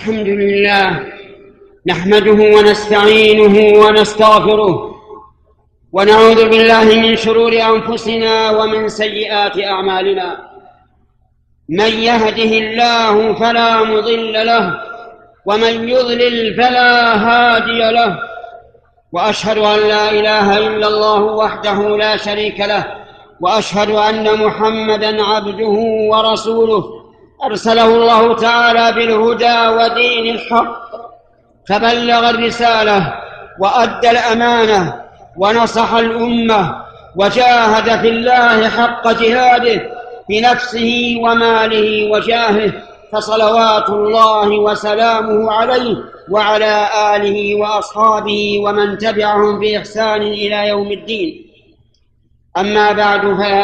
الحمد لله نحمده ونستعينه ونستغفره ونعوذ بالله من شرور أنفسنا ومن سيئات أعمالنا. من يهده الله فلا مضل له ومن يضلل فلا هادي له، وأشهد أن لا إله إلا الله وحده لا شريك له، وأشهد أن محمدًا عبده ورسوله أرسله الله تعالى بالهدى ودين الحق، فبلغ الرسالة وأدى الأمانة ونصح الأمة وجاهد في الله حق جهاده بنفسه وماله وجاهه، فصلوات الله وسلامه عليه وعلى آله وأصحابه ومن تبعهم بإحسان إلى يوم الدين. أما بعد فيا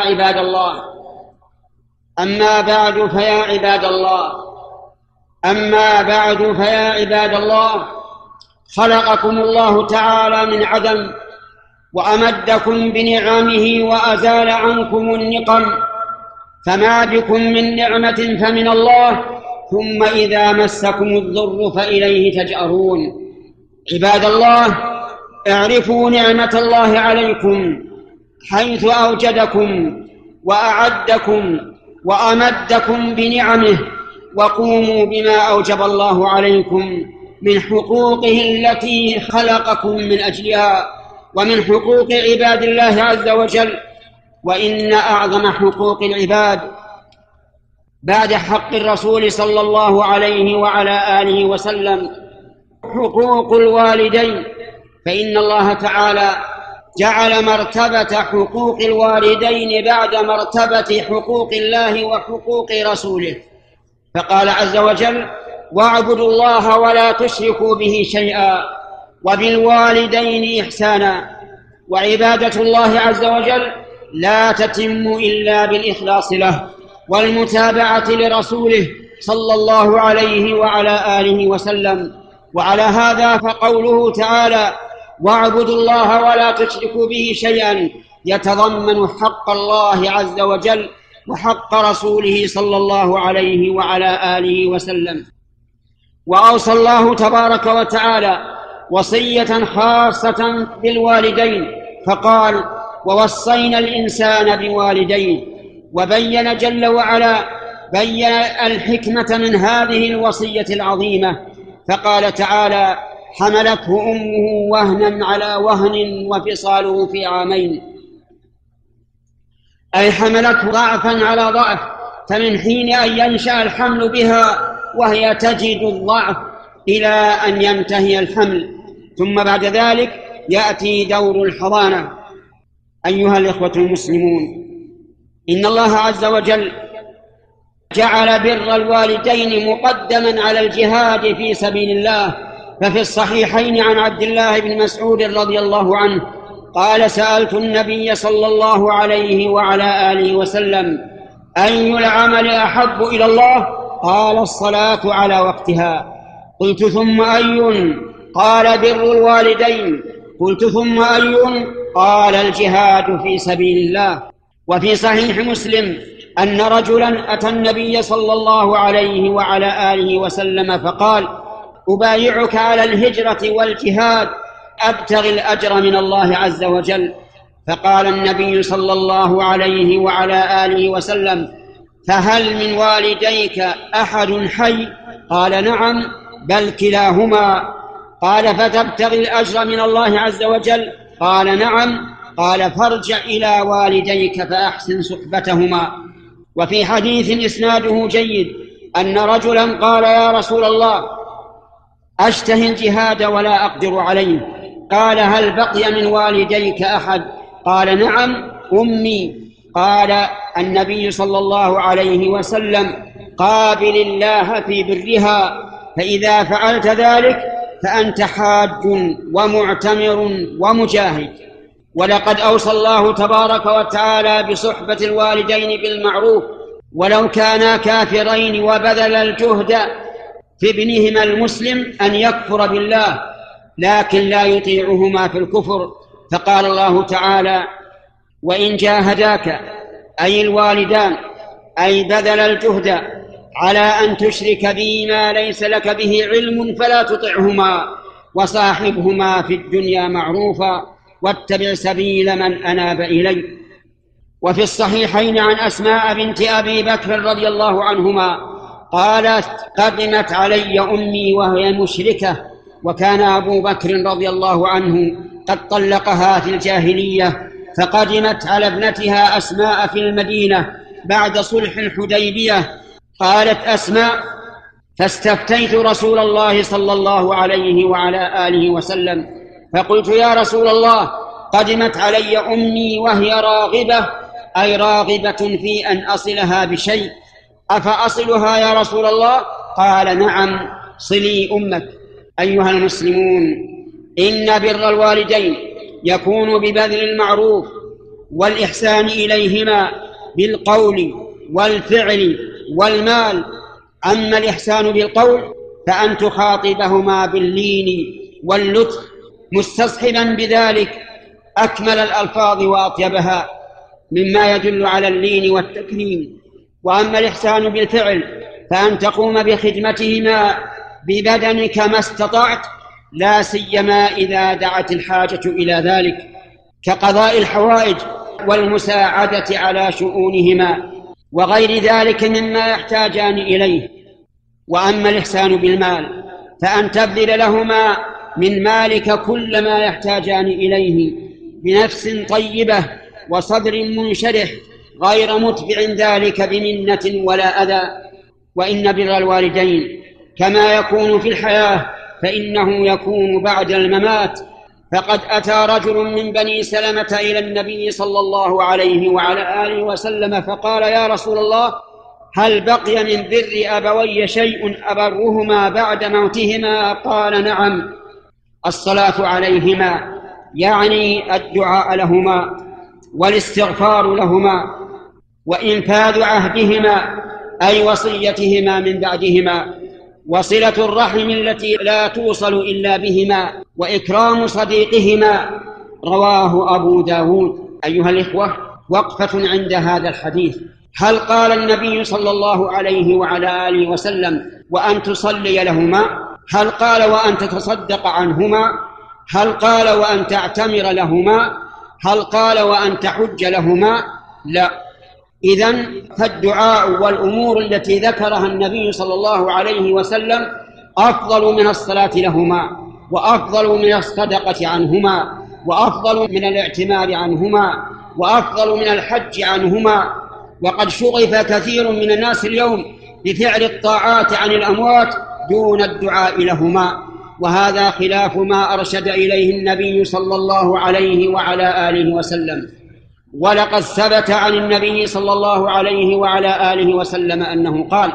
عباد الله، خلقكم الله تعالى من عدم وأمدكم بنعمه وأزال عنكم النقم، فما بكم من نعمة فمن الله، ثم إذا مسكم الضر فإليه تجأرون. عباد الله، اعرفوا نعمة الله عليكم حيث أوجدكم وأعدكم وأمدكم بنعمه، وقوموا بما أوجب الله عليكم من حقوقه التي خلقكم من أجلها ومن حقوق عباد الله عز وجل. وإن أعظم حقوق العباد بعد حق الرسول صلى الله عليه وعلى آله وسلم حقوق الوالدين، فإن الله تعالى جعل مرتبة حقوق الوالدين بعد مرتبة حقوق الله وحقوق رسوله، فقال عز وجل: واعبدوا الله ولا تشركوا به شيئا وبالوالدين إحسانا. وعبادة الله عز وجل لا تتم إلا بالإخلاص له والمتابعة لرسوله صلى الله عليه وعلى آله وسلم. وعلى هذا فقوله تعالى: واعبدوا الله ولا تشركوا به شيئا يتضمن حق الله عز وجل وحق رسوله صلى الله عليه وعلى آله وسلم. وأوصى الله تبارك وتعالى وصية خاصة بالوالدين، فقال: ووصينا الإنسان بوالديه. وبين جل وعلا الحكمة من هذه الوصية العظيمة، فقال تعالى: حملته أمه وهنا على وهن وفصاله في عامين، أي حملته ضعفا على ضعف، فمن حين أن ينشأ الحمل بها وهي تجد الضعف إلى أن ينتهي الحمل، ثم بعد ذلك يأتي دور الحضانة. أيها الإخوة المسلمون، إن الله عز وجل جعل بر الوالدين مقدما على الجهاد في سبيل الله، ففي الصحيحين عن عبد الله بن مسعود رضي الله عنه قال: سألت النبي صلى الله عليه وعلى آله وسلم: أي العمل أحب إلى الله؟ قال: الصلاة على وقتها. قلت: ثم أي؟ قال: بر الوالدين. قلت: ثم أي؟ قال: الجهاد في سبيل الله. وفي صحيح مسلم أن رجلا أتى النبي صلى الله عليه وعلى آله وسلم فقال: أبايعك على الهجرة والجهاد أبتغي الأجر من الله عز وجل. فقال النبي صلى الله عليه وعلى آله وسلم: فهل من والديك أحد حي؟ قال: نعم، بل كلاهما. قال: فتبتغي الأجر من الله عز وجل؟ قال: نعم. قال: فارجع إلى والديك فأحسن صحبتهما. وفي حديث إسناده جيد أن رجلا قال: يا رسول الله، أشتهي الجهاد ولا أقدر عليه. قال: هل بقي من والديك أحد؟ قال: نعم، أمي. قال النبي صلى الله عليه وسلم: قابل الله في برها، فإذا فعلت ذلك فأنت حاج ومعتمر ومجاهد. ولقد أوصى الله تبارك وتعالى بصحبة الوالدين بالمعروف ولو كانا كافرين، وبذل الجهد في ابنهما المسلم أن يكفر بالله لكن لا يطيعهما في الكفر، فقال الله تعالى: وإن جاهداك، أي الوالدان، أي بذل الجهد على أن تشرك بي ما ليس لك به علم فلا تطعهما وصاحبهما في الدنيا معروفا واتبع سبيل من أناب إلي. وفي الصحيحين عن أسماء بنت أبي بكر رضي الله عنهما قالت: قدمت علي أمي وهي مشركة، وكان أبو بكر رضي الله عنه قد طلقها في الجاهلية، فقدمت على ابنتها أسماء في المدينة بعد صلح الحديبية. قالت أسماء: فاستفتيت رسول الله صلى الله عليه وعلى آله وسلم فقلت: يا رسول الله، قدمت علي أمي وهي راغبة، أي راغبة في أن أصلها بشيء، أفأصلها يا رسول الله؟ قال: نعم، صلي أمك. أيها المسلمون، إن بر الوالدين يكون ببذل المعروف والإحسان إليهما بالقول والفعل والمال. أما الإحسان بالقول فأن تخاطبهما باللين واللطف مستصحبا بذلك أكمل الألفاظ وأطيبها مما يدل على اللين والتكريم. وأما الإحسان بالفعل فأن تقوم بخدمتهما ببدنك ما استطعت، لا سيما إذا دعت الحاجة إلى ذلك، كقضاء الحوائج والمساعدة على شؤونهما وغير ذلك مما يحتاجان إليه. وأما الإحسان بالمال فأن تبذل لهما من مالك كل ما يحتاجان إليه بنفس طيبة وصدر منشرح، غير متبع ذلك بمنة ولا أذى. وإن بر الوالدين كما يكون في الحياة فإنه يكون بعد الممات. فقد أتى رجل من بني سلمة إلى النبي صلى الله عليه وعلى آله وسلم فقال: يا رسول الله، هل بقي من بر أبوي شيء أبرهما بعد موتهما؟ قال: نعم، الصلاة عليهما، يعني الدعاء لهما والاستغفار لهما، وإنفاذ عهدهما أي وصيتهما من بعدهما، وصلة الرحم التي لا توصل إلا بهما، وإكرام صديقهما. رواه أبو داود. أيها الإخوة، وقفة عند هذا الحديث. هل قال النبي صلى الله عليه وعلى آله وسلم وأن تصلي لهما؟ هل قال وأن تتصدق عنهما؟ هل قال وأن تعتمر لهما؟ هل قال وأن تحج لهما؟ لا. إذن فالدعاء والأمور التي ذكرها النبي صلى الله عليه وسلم أفضل من الصلاة لهما، وأفضل من الصدقة عنهما، وأفضل من الاعتمار عنهما، وأفضل من الحج عنهما. وقد شغف كثير من الناس اليوم بفعل الطاعات عن الأموات دون الدعاء لهما، وهذا خلاف ما أرشد إليه النبي صلى الله عليه وعلى آله وسلم. ولقد ثبت عن النبي صلى الله عليه وعلى آله وسلم أنه قال: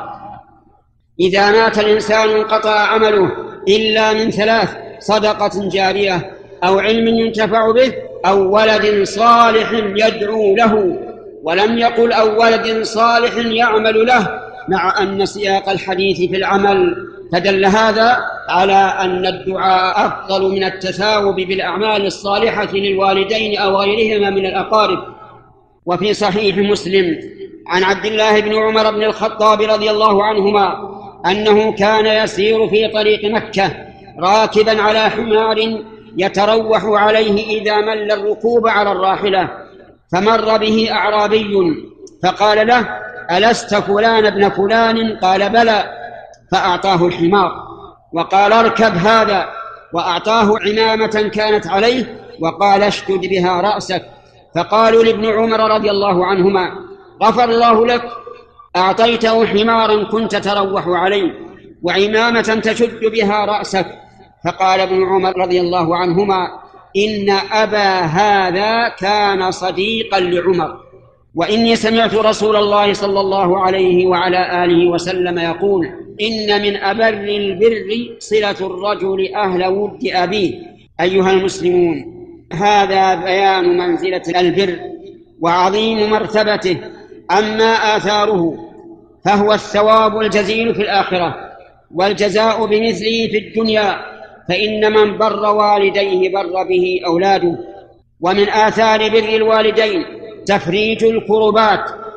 إذا مات الإنسان انقطع عمله إلا من ثلاث: صدقة جارية، أو علم ينتفع به، أو ولد صالح يدعو له. ولم يقل أو ولد صالح يعمل له، مع أن سياق الحديث في العمل فدل هذا على أن الدعاء أفضل من التثاوب بالأعمال الصالحة للوالدين أو غيرهما من الأقارب. وفي صحيح مسلم عن عبد الله بن عمر بن الخطاب رضي الله عنهما أنه كان يسير في طريق مكة راكبا على حمار يتروح عليه إذا مل الركوب على الراحلة، فمر به أعرابي فقال له: ألست فلان ابن فلان؟ قال: بلى. فأعطاه الحمار وقال: اركب هذا، وأعطاه عمامة كانت عليه وقال: اشتد بها رأسك. فقالوا لابن عمر رضي الله عنهما: غفر الله لك، أعطيته حمارا كنت تروح عليه وعمامة تشد بها رأسك. فقال ابن عمر رضي الله عنهما: إن أبا هذا كان صديقا لعمر، وإني سمعت رسول الله صلى الله عليه وعلى آله وسلم يقول: إن من أبر البر صلة الرجل أهل ود أبيه. أيها المسلمون، هذا بيان منزلة البر وعظيم مرتبته. أما آثاره فهو الثواب الجزيل في الآخرة والجزاء بمثله في الدنيا، فإن من بر والديه بر به أولاده. ومن آثار بر الوالدين تفريج الكربات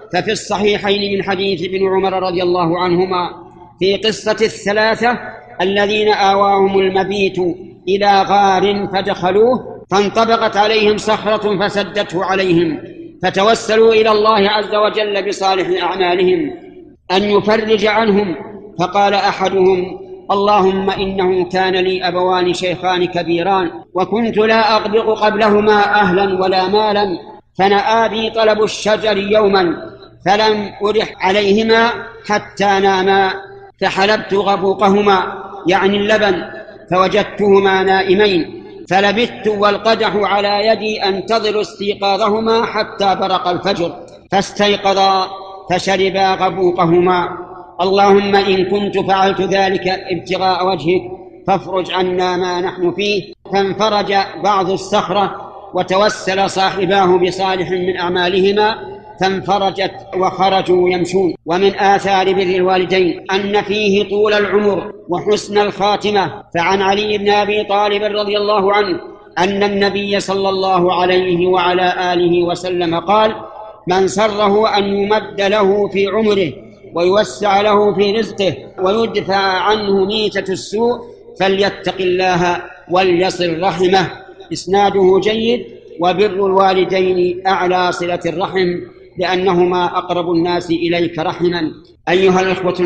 ففي الصحيحين من حديث ابن عمر رضي الله عنهما في قصة الثلاثة الذين آواهم المبيت إلى غار فدخلوه فانطبقت عليهم صخرة فسدته عليهم، فتوسلوا إلى الله عز وجل بصالح أعمالهم أن يفرج عنهم، فقال أحدهم: اللهم إنه كان لي أبوان شيخان كبيران وكنت لا أغبق قبلهما أهلا ولا مالا، فنأى بي طلب الشجر يوما فلم أرح عليهما حتى ناما، فحلبت غبوقهما يعني اللبن فوجدتهما نائمين، فلبثت والقدح على يدي أنتظر استيقاظهما حتى برق الفجر، فاستيقظا فشربا غبوقهما. اللهم إن كنت فعلت ذلك ابتغاء وجهك فافرج عنا ما نحن فيه. فانفرج بعض الصخرة وتوسل صاحباه بصالح من أعمالهما فانفرجت وخرجوا يمشون. ومن آثار بر الوالدين أن فيه طول العمر وحسن الخاتمة. فعن علي بن أبي طالب رضي الله عنه أن النبي صلى الله عليه وعلى آله وسلم قال: من سره أن يمد له في عمره ويوسع له في رزقه ويدفع عنه ميتة السوء فليتق الله وليصل رحمه. إسناده جيد. وبر الوالدين أعلى صلة الرحم لأنهما أقرب الناس إليك رحما. أيها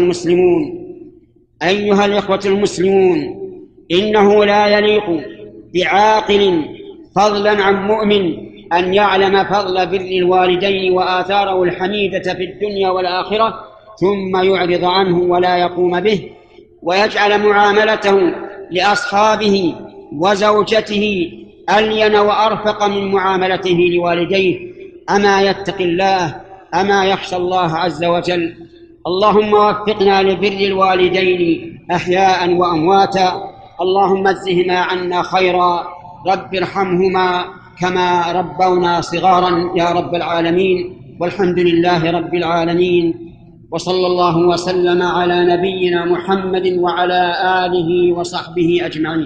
الإخوة المسلمون، إنه لا يليق بعاقل فضلا عن مؤمن أن يعلم فضل بر الوالدين وآثاره الحميدة في الدنيا والآخرة ثم يعرض عنه ولا يقوم به، ويجعل معاملته لأصحابه وزوجته ألين وأرفق من معاملته لوالديه. أما يتق الله، أما يخشى الله عز وجل. اللهم وفقنا لبر الوالدين أحياء وأمواتا، اللهم اجزهما عنا خيرا، رب ارحمهما كما ربونا صغارا يا رب العالمين. والحمد لله رب العالمين، وصلى الله وسلم على نبينا محمد وعلى آله وصحبه أجمعين.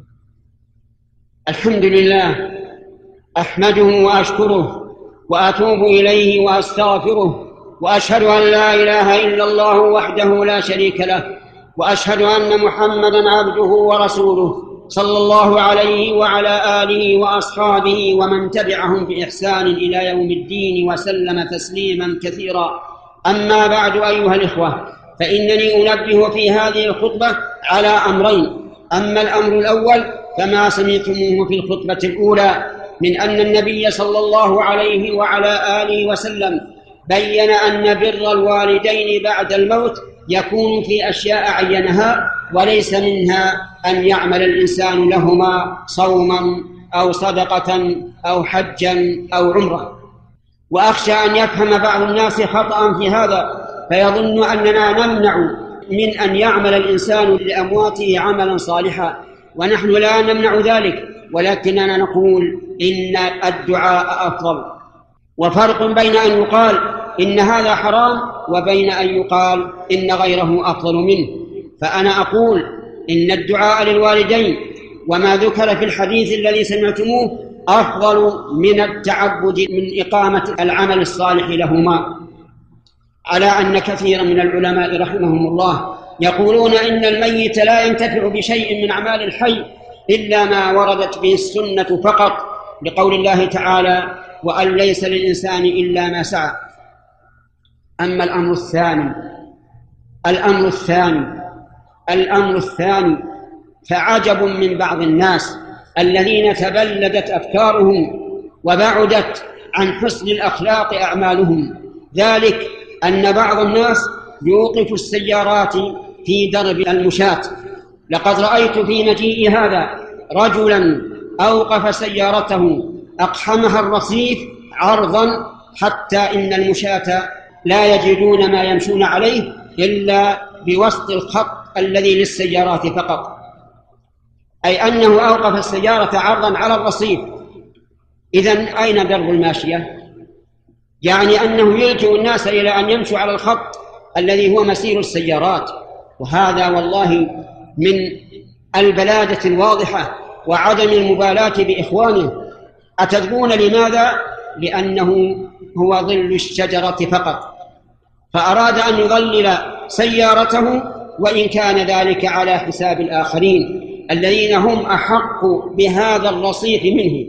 الحمد لله، أحمده وأشكره وأتوب إليه وأستغفره، وأشهد أن لا إله إلا الله وحده لا شريك له، وأشهد أن محمدًا عبده ورسوله صلى الله عليه وعلى آله وأصحابه ومن تبعهم بإحسان إلى يوم الدين وسلم تسليمًا كثيرا. أما بعد أيها الإخوة، فإنني أنبه في هذه الخطبة على أمرين. أما الأمر الأول فما سمعتموه في الخطبة الأولى من أن النبي صلى الله عليه وعلى آله وسلم بيّن أن بر الوالدين بعد الموت يكون في أشياء عينها، وليس منها أن يعمل الإنسان لهما صوما أو صدقة أو حجا أو عمرة. وأخشى أن يفهم بعض الناس خطأ في هذا فيظن أننا نمنع من أن يعمل الإنسان لأمواته عملا صالحا، ونحن لا نمنع ذلك، ولكننا نقول إن الدعاء أفضل. وفرق بين أن يقال إن هذا حرام وبين أن يقال إن غيره أفضل منه. فأنا أقول إن الدعاء للوالدين وما ذكر في الحديث الذي سمعتموه أفضل من التعبد من إقامة العمل الصالح لهما، على أن كثيرا من العلماء رحمهم الله يقولون إن الميت لا ينتفع بشيء من أعمال الحي إلا ما وردت به السنة فقط، لقول الله تعالى: وأن ليس للإنسان إلا ما سعى. أما الأمر الثاني فعجب من بعض الناس الذين تبلدت أفكارهم وبعدت عن حسن الأخلاق أعمالهم، ذلك أن بعض الناس يوقف السيارات في درب المشاة. لقد رأيت في مجيء هذا رجلا أوقف سيارته أقحمها الرصيف عرضا حتى إن المشاة لا يجدون ما يمشون عليه إلا بوسط الخط الذي للسيارات فقط، أي أنه أوقف السيارة عرضا على الرصيف. إذن أين درب الماشية؟ يعني أنه يلجئ الناس إلى أن يمشوا على الخط الذي هو مسير السيارات، وهذا والله من البلادة الواضحة وعدم المبالاة بإخوانه. أتدرون لماذا؟ لأنه هو ظل الشجرة فقط، فأراد أن يظلل سيارته وإن كان ذلك على حساب الآخرين الذين هم أحق بهذا الرصيف منه.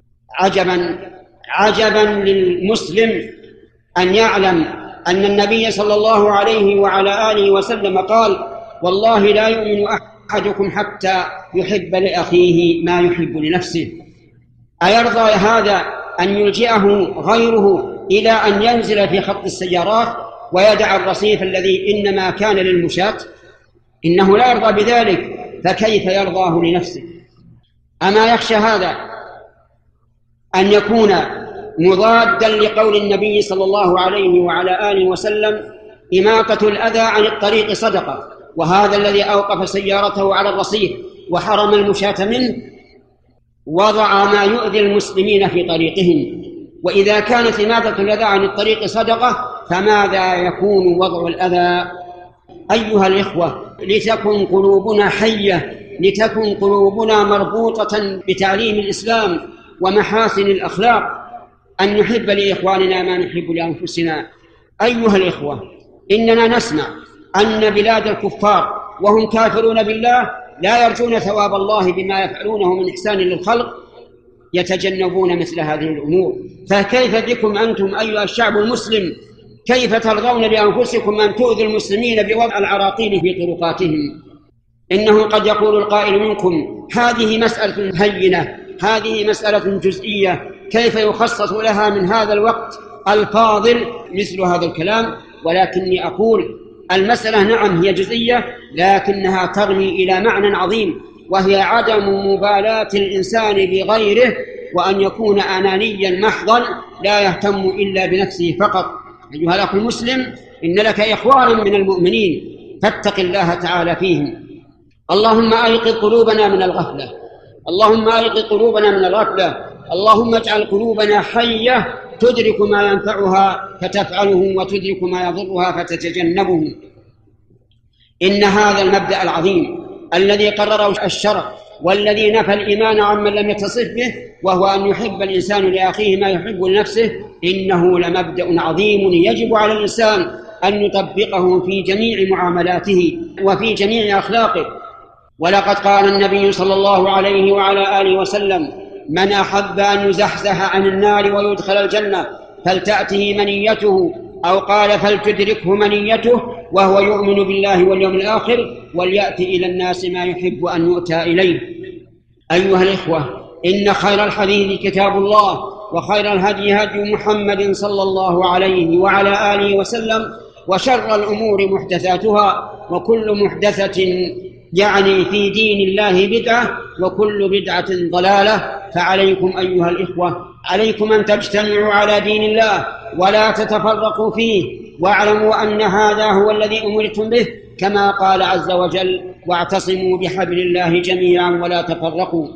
عجبا للمسلم أن يعلم أن النبي صلى الله عليه وعلى آله وسلم قال: والله لا يؤمن أحدكم حتى يحب لأخيه ما يحب لنفسه. أيرضى هذا أن يلجئه غيره إلى أن ينزل في خط السيارات ويدع الرصيف الذي إنما كان للمشاة؟ إنه لا يرضى بذلك، فكيف يرضاه لنفسه؟ أما يخشى هذا أن يكون مضادا لقول النبي صلى الله عليه وعلى آله وسلم: إماطة الأذى عن الطريق صدقة، وهذا الذي أوقف سيارته على الرصيف وحرم المشاة منه وضع ما يؤذي المسلمين في طريقهم. وإذا كانت إماطة الأذى عن الطريق صدقة فماذا يكون وضع الأذى؟ أيها الإخوة، لتكن قلوبنا حية، لتكن قلوبنا مربوطة بتعليم الإسلام ومحاسن الأخلاق، أن نحب لإخواننا ما نحب لأنفسنا. أيها الإخوة، إننا نسمع أن بلاد الكفار وهم كافرون بالله لا يرجون ثواب الله بما يفعلونه من إحسان للخلق يتجنبون مثل هذه الأمور، فكيف بكم أنتم أيها الشعب المسلم؟ كيف ترضون لأنفسكم أن تؤذوا المسلمين بوضع العراقيل في طرقاتهم؟ إنه قد يقول القائل منكم: هذه مسألة هينة، هذه مسألة جزئية، كيف يخصص لها من هذا الوقت الفاضل مثل هذا الكلام؟ ولكني أقول المسألة نعم هي جزئية، لكنها ترمي إلى معنى عظيم، وهي عدم مبالاة الإنسان بغيره، وأن يكون أنانيا محضا لا يهتم إلا بنفسه فقط. أيها الأخ المسلم، إن لك إخوانا من المؤمنين، فاتق الله تعالى فيهم. اللهم أيقظ قلوبنا من الغفلة، اللهم أيقظ قلوبنا من الغفلة، اللهم اجعل قلوبنا حية تدرك ما ينفعها فتفعله وتدرك ما يضرها فتتجنبه. إن هذا المبدأ العظيم الذي قرره الشرع والذي نفى الإيمان عمن لم يتصف به، وهو أن يحب الإنسان لأخيه ما يحب لنفسه، إنه لمبدأ عظيم يجب على الإنسان أن يطبقه في جميع معاملاته وفي جميع أخلاقه. ولقد قال النبي صلى الله عليه وعلى آله وسلم: من أحب أن يزحزح عن النار ويدخل الجنة فلتأته منيته، أو قال فلتدركه منيته وهو يؤمن بالله واليوم الآخر، وليأتي إلى الناس ما يحب أن يؤتى إليه. أيها الإخوة، إن خير الحديث كتاب الله، وخير الهدي هدي محمد صلى الله عليه وعلى آله وسلم، وشر الأمور محدثاتها، وكل محدثة في دين الله بدعة، وكل بدعة ضلالة. فعليكم أيها الإخوة، عليكم أن تجتمعوا على دين الله ولا تتفرقوا فيه، واعلموا أن هذا هو الذي أمرتم به، كما قال عز وجل: واعتصموا بحبل الله جميعا ولا تفرقوا.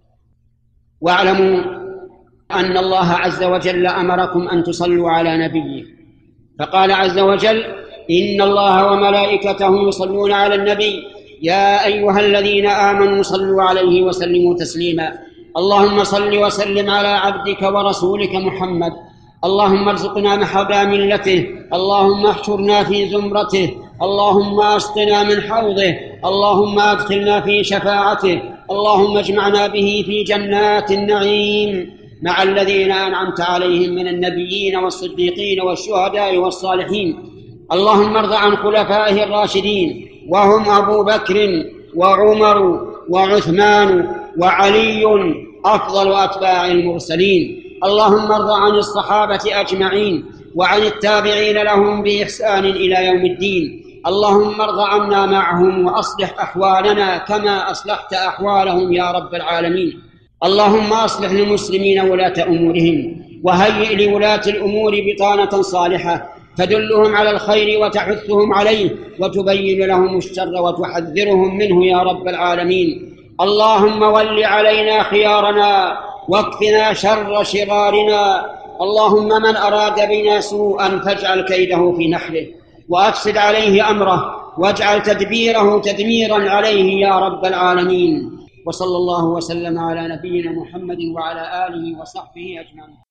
واعلموا أن الله عز وجل أمركم أن تصلوا على نبيه، فقال عز وجل: إن الله وملائكته يصلون على النبي يا أيها الذين آمنوا صلوا عليه وسلموا تسليما. اللهم صل وسلم على عبدك ورسولك محمد. اللهم ارزقنا محبا ملته، اللهم احشرنا في زمرته، اللهم اسقنا من حوضه، اللهم ادخلنا في شفاعته، اللهم اجمعنا به في جنات النعيم مع الذين أنعمت عليهم من النبيين والصديقين والشهداء والصالحين. اللهم ارض عن خلفائه الراشدين، وهم أبو بكر وعمر وعثمان وعلي أفضل أتباع المرسلين. اللهم ارض عن الصحابة أجمعين وعن التابعين لهم بإحسان إلى يوم الدين. اللهم ارض عنا معهم وأصلح أحوالنا كما أصلحت أحوالهم يا رب العالمين. اللهم أصلح للمسلمين ولاة أمورهم، وهيئ لولاة الأمور بطانة صالحة تدلهم على الخير وتحثهم عليه، وتبين لهم الشر وتحذرهم منه يا رب العالمين. اللهم ول علينا خيارنا واكفنا شر شرارنا. اللهم من أراد بنا سوءا فاجعل كيده في نحره، وأفسد عليه أمره، واجعل تدبيره تدميرا عليه يا رب العالمين. وصلى الله وسلم على نبينا محمد وعلى آله وصحبه أجمعين.